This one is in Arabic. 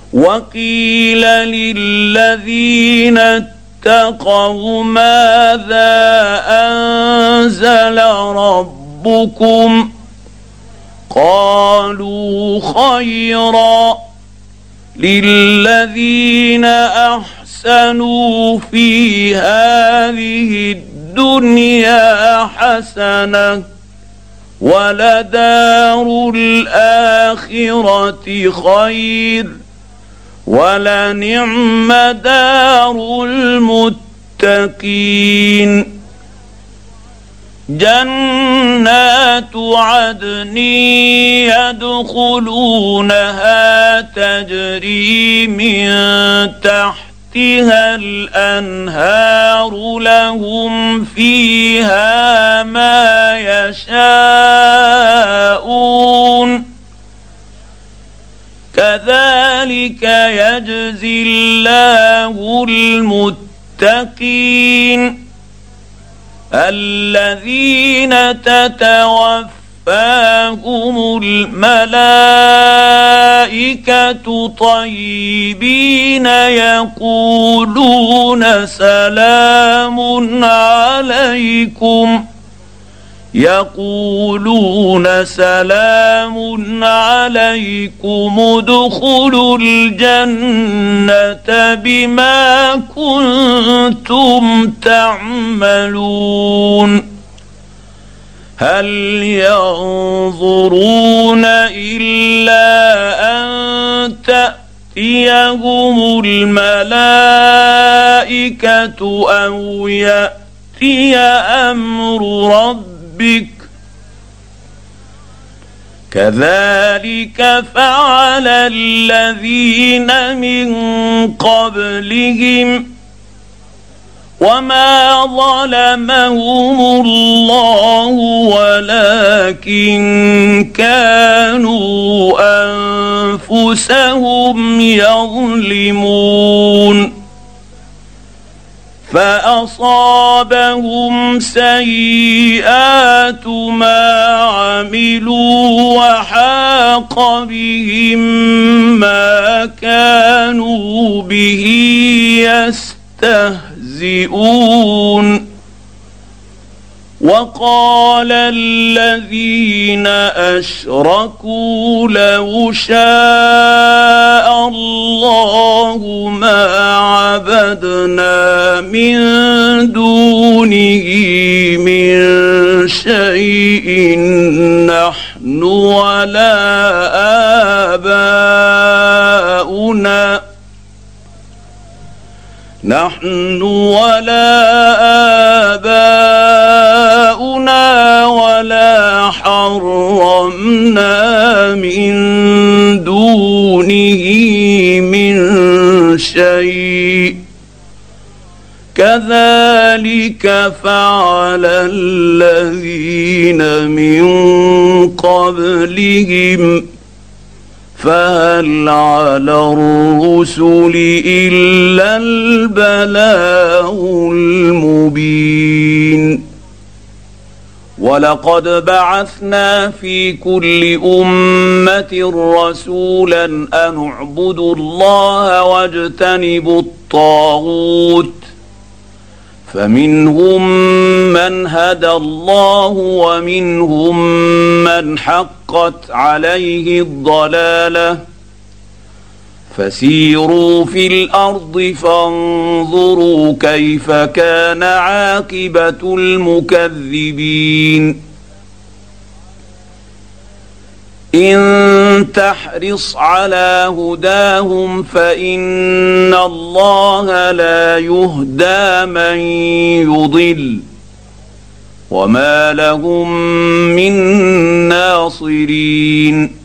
وقيل للذين اتقوا ماذا أنزل ربكم قالوا خيرا للذين أحسنوا في هذه الدنيا حسنة ولدار الآخرة خير ولنعم دار المتقين جنات عدن يدخلونها تجري من تحتها الأنهار لهم فيها ما يشاءون كذلك يجزي الله المتقين الذين تتوفاهم الملائكة طيبين يقولون سلام عليكم ادخلوا الجنة بما كنتم تعملون هل ينظرون إلا أن تأتيهم الملائكة أو يأتي أمر ربك كذلك فعل الذين من قبلهم وما ظلمهم الله ولكن كانوا أنفسهم يظلمون فأصابهم سيئات ما عملوا وحاق بهم ما كانوا به يستهزئون وقال الذين أشركوا لو شاء الله ما عبدنا من دونه من شيء نحن ولا آباؤنا ولا حرمنا من دونه من شيء كذلك فعل الذين من قبلهم فهل على الرسل إلا البلاغ المبين ولقد بعثنا في كل أمة رسولا أن اعبدوا الله واجتنبوا الطاغوت فمنهم من هدى الله ومنهم من حقت عليه الضلالة فسيروا في الأرض فانظروا كيف كان عاقبة المكذبين إن تحرص على هداهم فإن الله لا يهدى من يضل وما لهم من ناصرين